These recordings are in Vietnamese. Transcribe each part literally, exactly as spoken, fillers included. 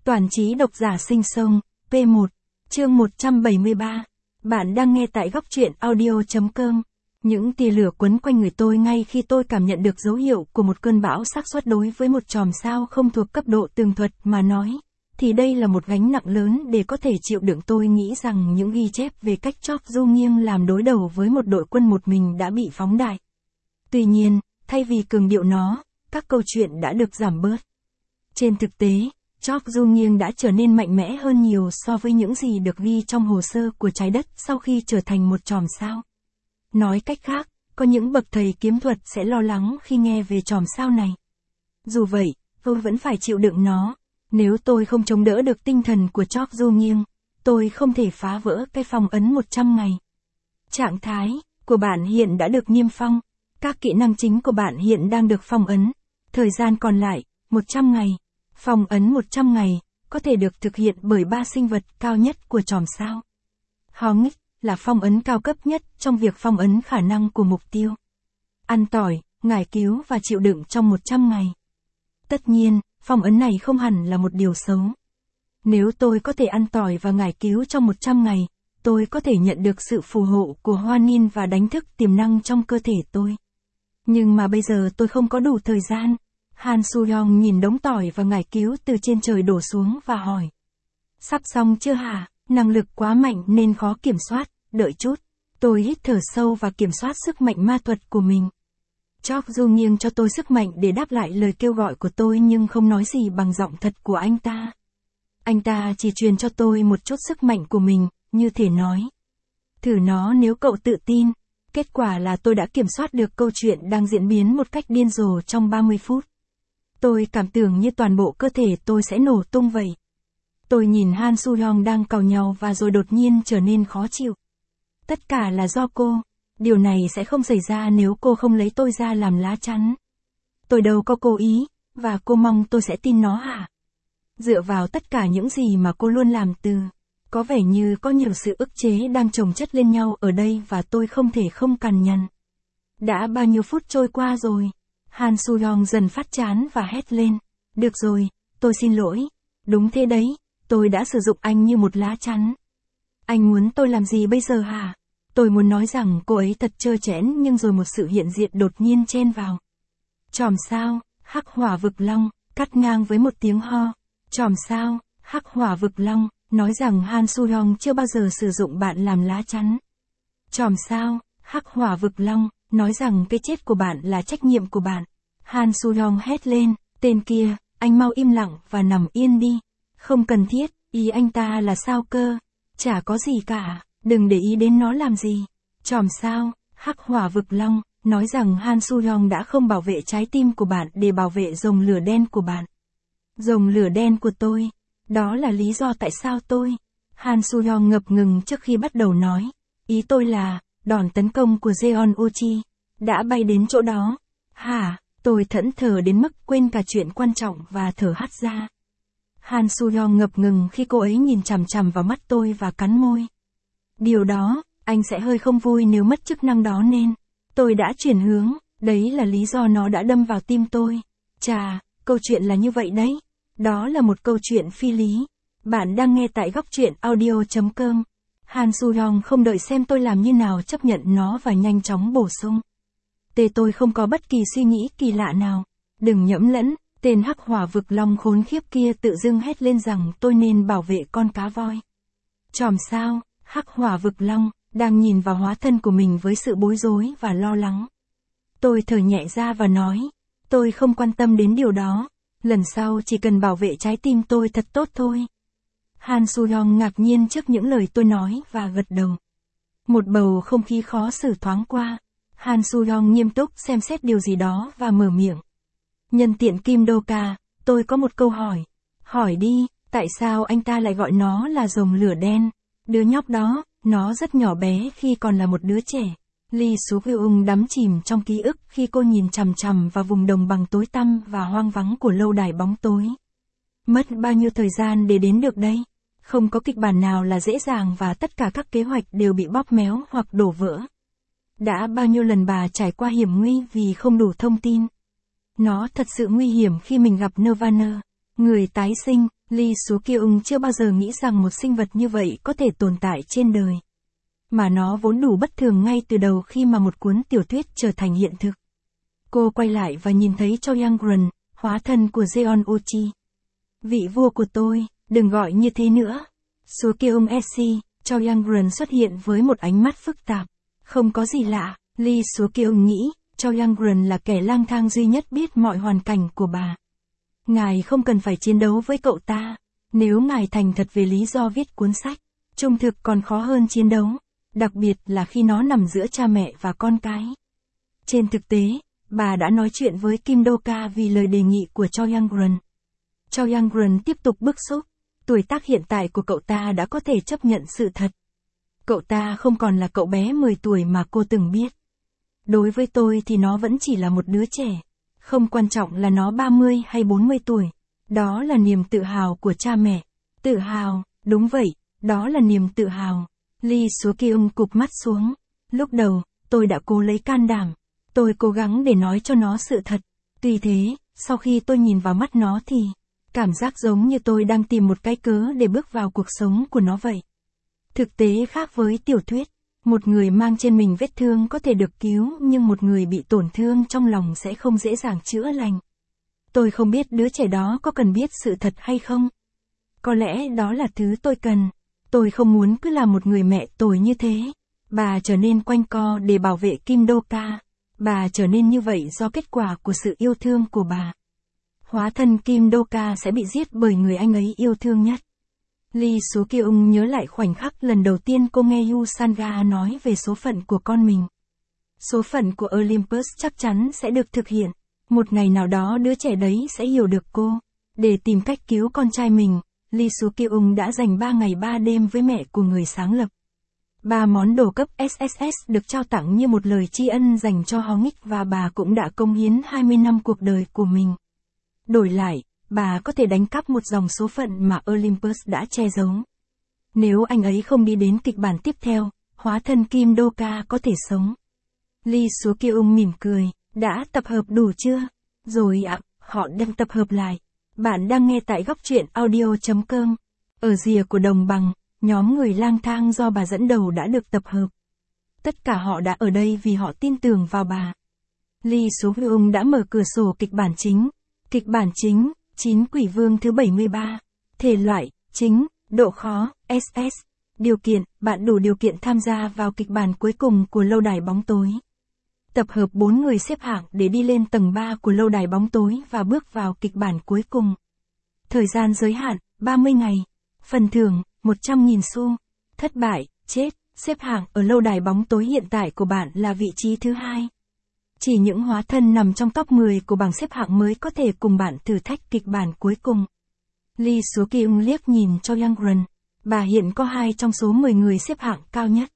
Toàn trí độc giả sinh sông, P một, chương một trăm bảy mươi ba. Bạn đang nghe tại góc truyện audio.com. Những tia lửa quấn quanh người tôi ngay khi tôi cảm nhận được dấu hiệu của một cơn bão xác suất đối với một chòm sao không thuộc cấp độ tường thuật mà nói, thì đây là một gánh nặng lớn để có thể chịu đựng. Tôi nghĩ rằng những ghi chép về cách Chok Du Nghiêng làm đối đầu với một đội quân một mình đã bị phóng đại. Tuy nhiên, thay vì cường điệu nó, các câu chuyện đã được giảm bớt. Trên thực tế, Chok Du Nghiêng đã trở nên mạnh mẽ hơn nhiều so với những gì được ghi trong hồ sơ của trái đất sau khi trở thành một chòm sao. Nói cách khác, có những bậc thầy kiếm thuật sẽ lo lắng khi nghe về chòm sao này. Dù vậy, tôi vẫn phải chịu đựng nó. Nếu tôi không chống đỡ được tinh thần của Chok Du Nghiêng, tôi không thể phá vỡ cái phong ấn một trăm ngày. Trạng thái của bạn hiện đã được niêm phong. Các kỹ năng chính của bạn hiện đang được phong ấn. Thời gian còn lại, một trăm ngày. Phong ấn một trăm ngày, có thể được thực hiện bởi ba sinh vật cao nhất của chòm sao. Hongik là phong ấn cao cấp nhất trong việc phong ấn khả năng của mục tiêu. Ăn tỏi, ngải cứu và chịu đựng trong một trăm ngày. Tất nhiên, phong ấn này không hẳn là một điều xấu. Nếu tôi có thể ăn tỏi và ngải cứu trong một trăm ngày, tôi có thể nhận được sự phù hộ của Hoa Nin và đánh thức tiềm năng trong cơ thể tôi. Nhưng mà bây giờ tôi không có đủ thời gian. Han Soo-yong nhìn đống tỏi và ngải cứu từ trên trời đổ xuống và hỏi. Sắp xong chưa hả? Năng lực quá mạnh nên khó kiểm soát, đợi chút. Tôi hít thở sâu và kiểm soát sức mạnh ma thuật của mình. Chok Du Nghiêng cho tôi sức mạnh để đáp lại lời kêu gọi của tôi nhưng không nói gì bằng giọng thật của anh ta. Anh ta chỉ truyền cho tôi một chút sức mạnh của mình, như thể nói. Thử nó nếu cậu tự tin. Kết quả là tôi đã kiểm soát được câu chuyện đang diễn biến một cách điên rồ trong ba mươi phút. Tôi cảm tưởng như toàn bộ cơ thể tôi sẽ nổ tung vậy. Tôi nhìn Han Soo-yong đang càu nhàu và rồi đột nhiên trở nên khó chịu. Tất cả là do cô. Điều này sẽ không xảy ra nếu cô không lấy tôi ra làm lá chắn. Tôi đâu có cố ý, và cô mong tôi sẽ tin nó hả? Dựa vào tất cả những gì mà cô luôn làm từ. Có vẻ như có nhiều sự ức chế đang chồng chất lên nhau ở đây và tôi không thể không cằn nhằn. Đã bao nhiêu phút trôi qua rồi? Han Soo-yong dần phát chán và hét lên. Được rồi, tôi xin lỗi. Đúng thế đấy, tôi đã sử dụng anh như một lá chắn. Anh muốn tôi làm gì bây giờ hả? Tôi muốn nói rằng cô ấy thật trơ trẽn nhưng rồi một sự hiện diện đột nhiên chen vào. Chòm sao, hắc hỏa vực long, cắt ngang với một tiếng ho. Chòm sao, hắc hỏa vực long, nói rằng Han Soo-yong chưa bao giờ sử dụng bạn làm lá chắn. Chòm sao, hắc hỏa vực long, nói rằng cái chết của bạn là trách nhiệm của bạn. Han Soo-yong hét lên, tên kia, anh mau im lặng và nằm yên đi. Không cần thiết, ý anh ta là sao cơ? Chả có gì cả, đừng để ý đến nó làm gì. Chòm sao, hắc hỏa vực long, nói rằng Han Soo-yong đã không bảo vệ trái tim của bạn để bảo vệ rồng lửa đen của bạn. Rồng lửa đen của tôi, đó là lý do tại sao tôi. Han Soo-yong ngập ngừng trước khi bắt đầu nói. Ý tôi là, đòn tấn công của Jeon Uchi đã bay đến chỗ đó. Hả? Tôi thẫn thờ đến mức quên cả chuyện quan trọng và thở hắt ra. Han Soo-yong ngập ngừng khi cô ấy nhìn chằm chằm vào mắt tôi và cắn môi. Điều đó, anh sẽ hơi không vui nếu mất chức năng đó nên. Tôi đã chuyển hướng, đấy là lý do nó đã đâm vào tim tôi. Chà, câu chuyện là như vậy đấy. Đó là một câu chuyện phi lý. Bạn đang nghe tại góc truyện audio.com. Han Soo-yong không đợi xem tôi làm như nào chấp nhận nó và nhanh chóng bổ sung. Tê tôi không có bất kỳ suy nghĩ kỳ lạ nào. Đừng nhẫm lẫn, tên hắc hỏa vực long khốn khiếp kia tự dưng hét lên rằng tôi nên bảo vệ con cá voi. Chòm sao, hắc hỏa vực long, đang nhìn vào hóa thân của mình với sự bối rối và lo lắng. Tôi thở nhẹ ra và nói, tôi không quan tâm đến điều đó. Lần sau chỉ cần bảo vệ trái tim tôi thật tốt thôi. Han Soo-yong ngạc nhiên trước những lời tôi nói và gật đầu. Một bầu không khí khó xử thoáng qua. Han Soo-yong nghiêm túc xem xét điều gì đó và mở miệng. Nhân tiện Kim Do-ka, tôi có một câu hỏi. Hỏi đi, tại sao anh ta lại gọi nó là rồng lửa đen? Đứa nhóc đó, nó rất nhỏ bé khi còn là một đứa trẻ. Lee Soo-kyung đắm chìm trong ký ức khi cô nhìn chằm chằm vào vùng đồng bằng tối tăm và hoang vắng của lâu đài bóng tối. Mất bao nhiêu thời gian để đến được đây? Không có kịch bản nào là dễ dàng và tất cả các kế hoạch đều bị bóp méo hoặc đổ vỡ. Đã bao nhiêu lần bà trải qua hiểm nguy vì không đủ thông tin. Nó thật sự nguy hiểm khi mình gặp Nirvana, người tái sinh, Lee Soo Kyung chưa bao giờ nghĩ rằng một sinh vật như vậy có thể tồn tại trên đời. Mà nó vốn đủ bất thường ngay từ đầu khi mà một cuốn tiểu thuyết trở thành hiện thực. Cô quay lại và nhìn thấy Cho Young-gun, hóa thân của Jeon Uchi. Vị vua của tôi, đừng gọi như thế nữa. Soo Kyung Esi, Cho Young-gun xuất hiện với một ánh mắt phức tạp. Không có gì lạ, Lee Soo Kyung nghĩ, Cho Young-gun là kẻ lang thang duy nhất biết mọi hoàn cảnh của bà. Ngài không cần phải chiến đấu với cậu ta. Nếu ngài thành thật về lý do viết cuốn sách, trung thực còn khó hơn chiến đấu. Đặc biệt là khi nó nằm giữa cha mẹ và con cái. Trên thực tế, bà đã nói chuyện với Kim Do-ka vì lời đề nghị của Cho Young-gun. Cho Young-gun tiếp tục bức xúc. Tuổi tác hiện tại của cậu ta đã có thể chấp nhận sự thật. Cậu ta không còn là cậu bé mười tuổi mà cô từng biết. Đối với tôi thì nó vẫn chỉ là một đứa trẻ. Không quan trọng là nó ba mươi hay bốn mươi tuổi. Đó là niềm tự hào của cha mẹ. Tự hào, đúng vậy, đó là niềm tự hào. Lee Soo Kyung cụp mắt xuống. Lúc đầu, tôi đã cố lấy can đảm. Tôi cố gắng để nói cho nó sự thật. Tuy thế, sau khi tôi nhìn vào mắt nó thì, cảm giác giống như tôi đang tìm một cái cớ để bước vào cuộc sống của nó vậy. Thực tế khác với tiểu thuyết. Một người mang trên mình vết thương có thể được cứu, nhưng một người bị tổn thương trong lòng sẽ không dễ dàng chữa lành. Tôi không biết đứa trẻ đó có cần biết sự thật hay không. Có lẽ đó là thứ tôi cần. Tôi không muốn cứ là một người mẹ tồi như thế. Bà trở nên quanh co để bảo vệ Kim Do-ka. Bà trở nên như vậy do kết quả của sự yêu thương của bà. Hóa thân Kim Do-ka sẽ bị giết bởi người anh ấy yêu thương nhất. Lee Soo Kyung nhớ lại khoảnh khắc lần đầu tiên cô nghe Yu Sanga nói về số phận của con mình. Số phận của Olympus chắc chắn sẽ được thực hiện. Một ngày nào đó đứa trẻ đấy sẽ hiểu được cô. Để tìm cách cứu con trai mình, Lee Soo Kyung đã dành ba ngày ba đêm với mẹ của người sáng lập. Ba món đồ cấp ét ét ét được trao tặng như một lời tri ân dành cho Hongik, và bà cũng đã cống hiến hai mươi năm cuộc đời của mình. Đổi lại, bà có thể đánh cắp một dòng số phận mà Olympus đã che giấu. Nếu anh ấy không đi đến kịch bản tiếp theo, hóa thân Kim Do-ka có thể sống. Lee Soo Kyung mỉm cười, đã tập hợp đủ chưa? Rồi ạ, họ đang tập hợp lại. Bạn đang nghe tại góc truyện audio chấm com. Ở rìa của đồng bằng, nhóm người lang thang do bà dẫn đầu đã được tập hợp. Tất cả họ đã ở đây vì họ tin tưởng vào bà. Lee Soo Kyung đã mở cửa sổ kịch bản chính. Kịch bản chính, chín quỷ vương thứ bảy mươi ba. Thể loại, chính, độ khó, ét ét. Điều kiện, bạn đủ điều kiện tham gia vào kịch bản cuối cùng của lâu đài bóng tối. Tập hợp bốn người xếp hạng để đi lên tầng ba của lâu đài bóng tối và bước vào kịch bản cuối cùng. Thời gian giới hạn, ba mươi ngày. Phần thưởng, một trăm nghìn xu. Thất bại, chết. Xếp hạng ở lâu đài bóng tối hiện tại của bạn là vị trí thứ hai. Chỉ những hóa thân nằm trong top mười của bảng xếp hạng mới có thể cùng bạn thử thách kịch bản cuối cùng. Lee Soo Kyung liếc nhìn Cho Young-gun. Bà hiện có hai trong số mười người xếp hạng cao nhất.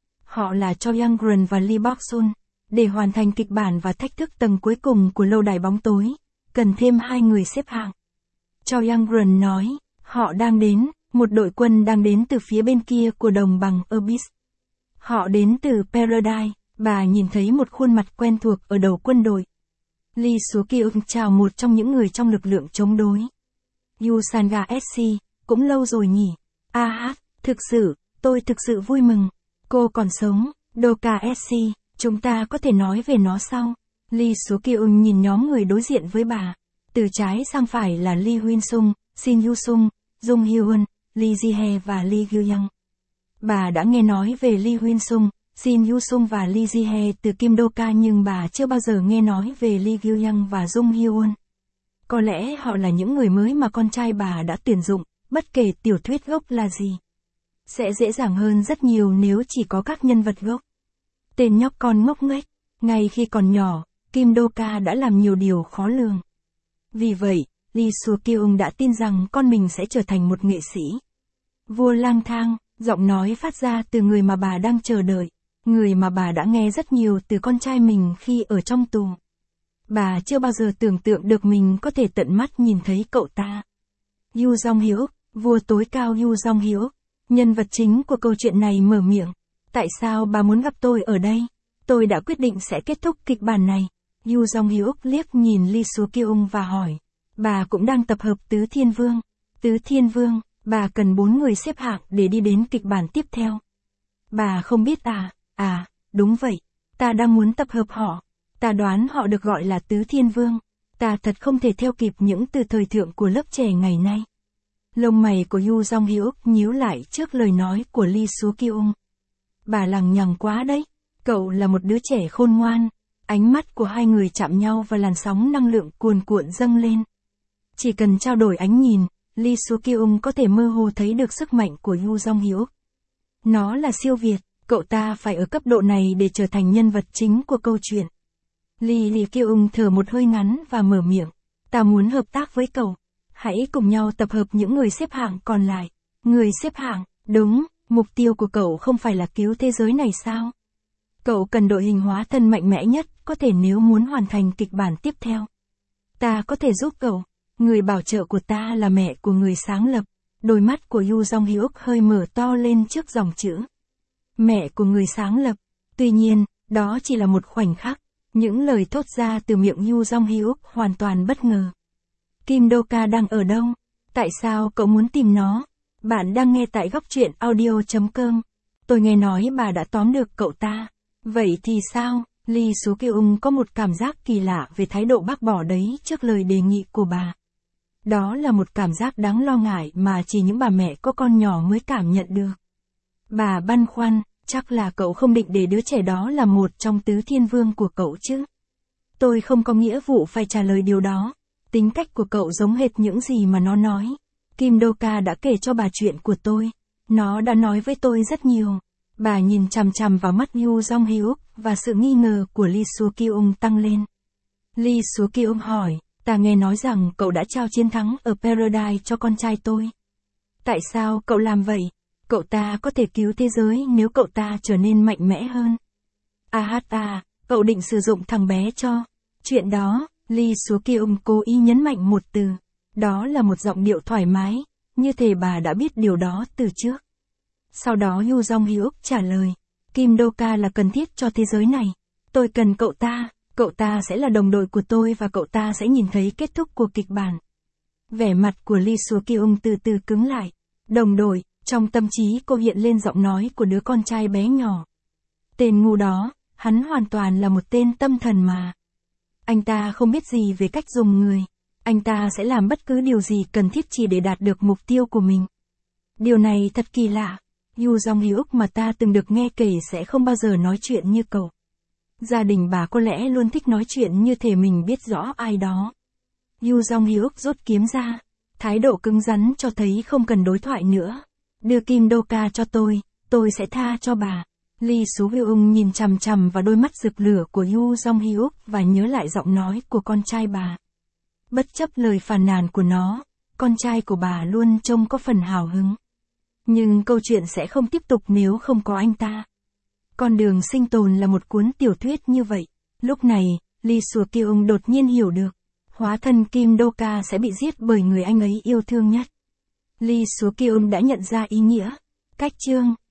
Họ là Cho Young-gun và Lee Bok-sun. Để hoàn thành kịch bản và thách thức tầng cuối cùng của lâu đài bóng tối, cần thêm hai người xếp hạng. Cho Young-gun nói, họ đang đến, một đội quân đang đến từ phía bên kia của đồng bằng Abyss. Họ đến từ Paradise. Bà nhìn thấy một khuôn mặt quen thuộc ở đầu quân đội. Lee Soo Kyung chào một trong những người trong lực lượng chống đối. Yu Sanga Esi, cũng lâu rồi nhỉ? A hát, thực sự, tôi thực sự vui mừng. Cô còn sống. Do-ka Esi, chúng ta có thể nói về nó sau. Lee Soo Kyung nhìn nhóm người đối diện với bà. Từ trái sang phải là Lee Huyên Sung, Shin Hyu Sung, Jung Hyun, Lee Ji-hye và Lee Gyu-young. Bà đã nghe nói về Lee Huyên Sung, Shin Hyu Sung và Lee Ji-hye từ Kim Do-ka, nhưng bà chưa bao giờ nghe nói về Lee Gyu-young và Jung Hyun. Có lẽ họ là những người mới mà con trai bà đã tuyển dụng, bất kể tiểu thuyết gốc là gì. Sẽ dễ dàng hơn rất nhiều nếu chỉ có các nhân vật gốc. Tên nhóc con ngốc nghếch, ngay khi còn nhỏ, Kim Do-ka đã làm nhiều điều khó lường. Vì vậy, Lee Soo Kyung đã tin rằng con mình sẽ trở thành một nghệ sĩ. Vua lang thang, giọng nói phát ra từ người mà bà đang chờ đợi. Người mà bà đã nghe rất nhiều từ con trai mình khi ở trong tù. Bà chưa bao giờ tưởng tượng được mình có thể tận mắt nhìn thấy cậu ta. Yu Jong-hyuk, vua tối cao Yu Jong-hyuk, nhân vật chính của câu chuyện này mở miệng. Tại sao bà muốn gặp tôi ở đây? Tôi đã quyết định sẽ kết thúc kịch bản này. Yu Jong-hyuk liếc nhìn Lee Soo Kyung và hỏi. Bà cũng đang tập hợp tứ thiên vương. Tứ Thiên Vương, bà cần bốn người xếp hạng để đi đến kịch bản tiếp theo. Bà không biết à, à, đúng vậy, ta đang muốn tập hợp họ. Ta đoán họ được gọi là Tứ Thiên Vương. Ta thật không thể theo kịp những từ thời thượng của lớp trẻ ngày nay. Lông mày của Yu Jong Hyuk nhíu lại trước lời nói của Lee Soo Kyung. Bà lằng nhằng quá đấy, cậu là một đứa trẻ khôn ngoan. Ánh mắt của hai người chạm nhau và làn sóng năng lượng cuồn cuộn dâng lên. Chỉ cần trao đổi ánh nhìn, Lee Soo Kyung có thể mơ hồ thấy được sức mạnh của Yu Jong Hyuk. Nó là siêu việt, cậu ta phải ở cấp độ này để trở thành nhân vật chính của câu chuyện. Lee Lee Kyung thở một hơi ngắn và mở miệng. Ta muốn hợp tác với cậu. Hãy cùng nhau tập hợp những người xếp hạng còn lại. Người xếp hạng, đúng, mục tiêu của cậu không phải là cứu thế giới này sao? Cậu cần đội hình hóa thân mạnh mẽ nhất có thể nếu muốn hoàn thành kịch bản tiếp theo. Ta có thể giúp cậu. Người bảo trợ của ta là mẹ của người sáng lập. Đôi mắt của Yu Jong Hyuk hơi mở to lên trước dòng chữ. Mẹ của người sáng lập. Tuy nhiên, đó chỉ là một khoảnh khắc. Những lời thốt ra từ miệng Yu Jong Hyuk hoàn toàn bất ngờ. Kim Do-ka đang ở đâu? Tại sao cậu muốn tìm nó? Bạn đang nghe tại góc truyện audio chấm com. Tôi nghe nói bà đã tóm được cậu ta. Vậy thì sao? Lee Soo Kyung có một cảm giác kỳ lạ về thái độ bác bỏ đấy trước lời đề nghị của bà. Đó là một cảm giác đáng lo ngại mà chỉ những bà mẹ có con nhỏ mới cảm nhận được. Bà băn khoăn, chắc là cậu không định để đứa trẻ đó là một trong tứ thiên vương của cậu chứ. Tôi không có nghĩa vụ phải trả lời điều đó. Tính cách của cậu giống hệt những gì mà nó nói. Kim Do-ka đã kể cho bà chuyện của tôi. Nó đã nói với tôi rất nhiều. Bà nhìn chằm chằm vào mắt Yu Jong Hyuk và sự nghi ngờ của Lee Soo Kyung tăng lên. Lee Soo Kyung hỏi, ta nghe nói rằng cậu đã trao chiến thắng ở Paradise cho con trai tôi. Tại sao cậu làm vậy? Cậu ta có thể cứu thế giới nếu cậu ta trở nên mạnh mẽ hơn. À hát à, cậu định sử dụng thằng bé cho. Chuyện đó, Lee Soo Kyung cố ý nhấn mạnh một từ. Đó là một giọng điệu thoải mái, như thể bà đã biết điều đó từ trước. Sau đó Yu Jong Hyuk trả lời, Kim Do-ka là cần thiết cho thế giới này. Tôi cần cậu ta, cậu ta sẽ là đồng đội của tôi và cậu ta sẽ nhìn thấy kết thúc của kịch bản. Vẻ mặt của Lee Soo Kyung từ từ cứng lại. Đồng đội, trong tâm trí cô hiện lên giọng nói của đứa con trai bé nhỏ. Tên ngu đó, hắn hoàn toàn là một tên tâm thần mà. Anh ta không biết gì về cách dùng người. Anh ta sẽ làm bất cứ điều gì cần thiết chỉ để đạt được mục tiêu của mình. Điều này thật kỳ lạ. Yu Jong Hyuk mà ta từng được nghe kể sẽ không bao giờ nói chuyện như cậu. Gia đình bà có lẽ luôn thích nói chuyện như thể mình biết rõ ai đó. Yu Jong Hyuk rút kiếm ra. Thái độ cứng rắn cho thấy không cần đối thoại nữa. Đưa Kim Do-ka cho tôi, tôi sẽ tha cho bà. Lee Soo Kyung nhìn chằm chằm vào đôi mắt rực lửa của Yu Jong Hyuk và nhớ lại giọng nói của con trai bà. Bất chấp lời phàn nàn của nó, con trai của bà luôn trông có phần hào hứng. Nhưng câu chuyện sẽ không tiếp tục nếu không có anh ta. Con đường sinh tồn là một cuốn tiểu thuyết như vậy. Lúc này, Lee Soo Kyung đột nhiên hiểu được. Hóa thân Kim Do-ka sẽ bị giết bởi người anh ấy yêu thương nhất. Lee Soo Kyung đã nhận ra ý nghĩa. Cách chương